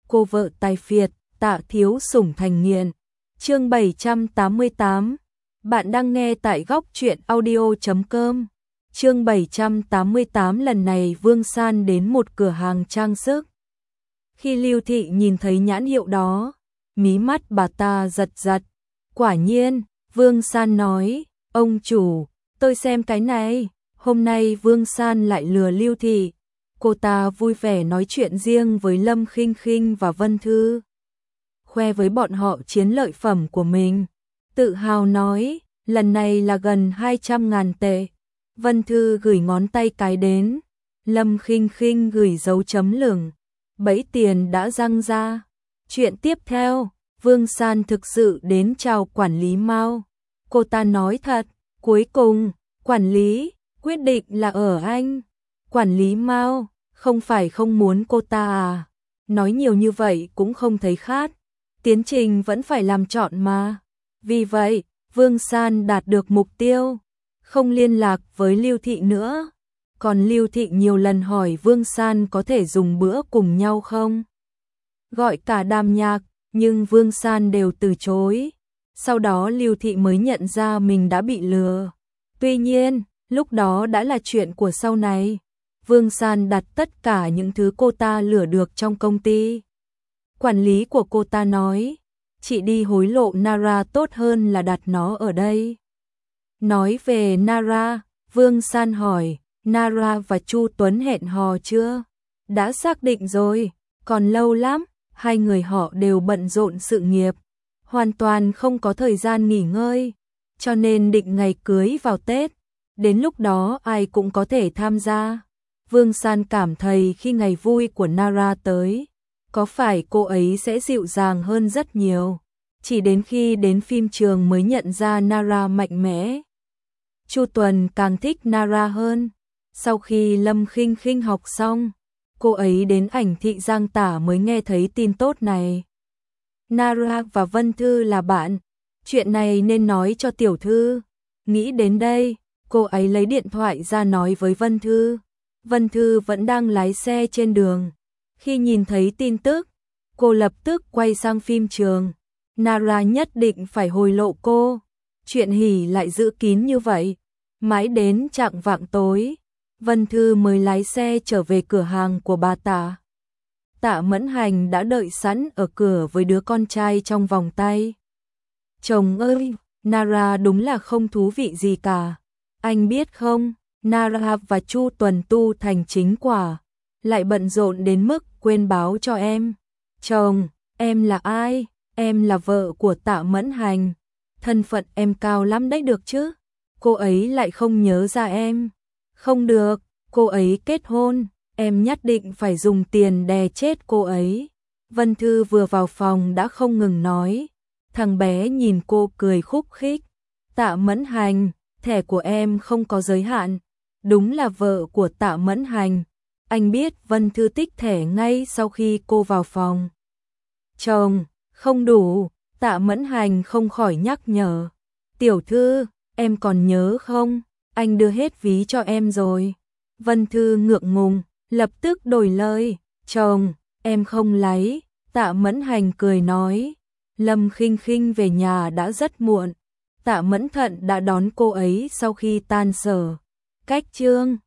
cô vợ tài phiệt, Tạ thiếu sủng thành nghiện. Chương 788. Bạn đang nghe tại góc truyện audio.com. Chương 788. Lần này Vương San đến một cửa hàng trang sức. Khi Lưu Thị nhìn thấy nhãn hiệu đó, mí mắt bà ta giật giật. Quả nhiên, Vương San nói, ông chủ, tôi xem cái này. Hôm nay Vương San lại lừa Lưu Thị. Cô ta vui vẻ nói chuyện riêng với Lâm Khinh Khinh và Vân Thư, khoe với bọn họ chiến lợi phẩm của mình. Tự hào nói, lần này là gần 200.000 tệ. Vân Thư gửi ngón tay cái đến. Lâm Khinh Khinh gửi dấu chấm lửng. Bẫy tiền đã răng ra. Chuyện tiếp theo, Vương San thực sự đến chào quản lý Mao. Cô ta nói thật, cuối cùng, quản lý, quyết định là ở anh. Quản lý Mao, không phải không muốn cô ta à? Nói nhiều như vậy cũng không thấy khát. Tiến trình vẫn phải làm chọn mà. Vì vậy, Vương San đạt được mục tiêu, không liên lạc với Lưu Thị nữa. Còn Lưu Thị nhiều lần hỏi Vương San có thể dùng bữa cùng nhau không? Gọi cả Đàm Nhạc, nhưng Vương San đều từ chối. Sau đó Lưu Thị mới nhận ra mình đã bị lừa. Tuy nhiên, lúc đó đã là chuyện của sau này. Vương San đặt tất cả những thứ cô ta lừa được trong công ty. Quản lý của cô ta nói, chị đi hối lộ Nara tốt hơn là đặt nó ở đây. Nói về Nara, Vương San hỏi, Nara và Chu Tuấn hẹn hò chưa? Đã xác định rồi, còn lâu lắm, hai người họ đều bận rộn sự nghiệp, hoàn toàn không có thời gian nghỉ ngơi, cho nên định ngày cưới vào Tết, đến lúc đó ai cũng có thể tham gia. Vương San cảm thấy khi ngày vui của Nara tới, có phải cô ấy sẽ dịu dàng hơn rất nhiều. Chỉ đến khi đến phim trường mới nhận ra Nara mạnh mẽ. Chu Tuần càng thích Nara hơn. Sau khi Lâm Khinh Khinh học xong, cô ấy đến ảnh thị Giang Tả mới nghe thấy tin tốt này. Nara và Vân Thư là bạn, chuyện này nên nói cho tiểu thư. Nghĩ đến đây, cô ấy lấy điện thoại ra nói với Vân Thư. Vân Thư vẫn đang lái xe trên đường. Khi nhìn thấy tin tức, cô lập tức quay sang phim trường. Nara nhất định phải hồi lộ cô. Chuyện hỉ lại giữ kín như vậy. Mãi đến chạng vạng tối, Vân Thư mới lái xe trở về cửa hàng của bà Tạ. Tạ Mẫn Hành đã đợi sẵn ở cửa với đứa con trai trong vòng tay. Chồng ơi, Nara đúng là không thú vị gì cả. Anh biết không, Nara và Chu Tuần tu thành chính quả, lại bận rộn đến mức quên báo cho em. Chồng, em là ai? Em là vợ của Tạ Mẫn Hành. Thân phận em cao lắm đấy được chứ? Cô ấy lại không nhớ ra em. Không được, cô ấy kết hôn, em nhất định phải dùng tiền đè chết cô ấy. Vân Thư vừa vào phòng đã không ngừng nói. Thằng bé nhìn cô cười khúc khích. Tạ Mẫn Hành, thẻ của em không có giới hạn. Đúng là vợ của Tạ Mẫn Hành. Anh biết Vân Thư tích thẻ ngay sau khi cô vào phòng. Chồng, không đủ, Tạ Mẫn Hành không khỏi nhắc nhở. Tiểu thư, em còn nhớ không? Anh đưa hết ví cho em rồi. Vân Thư ngượng ngùng, lập tức đổi lời. Chồng, em không lấy. Tạ Mẫn Hành cười nói. Lâm Khinh Khinh về nhà đã rất muộn. Tạ Mẫn Thận đã đón cô ấy sau khi tan sở. Cách chương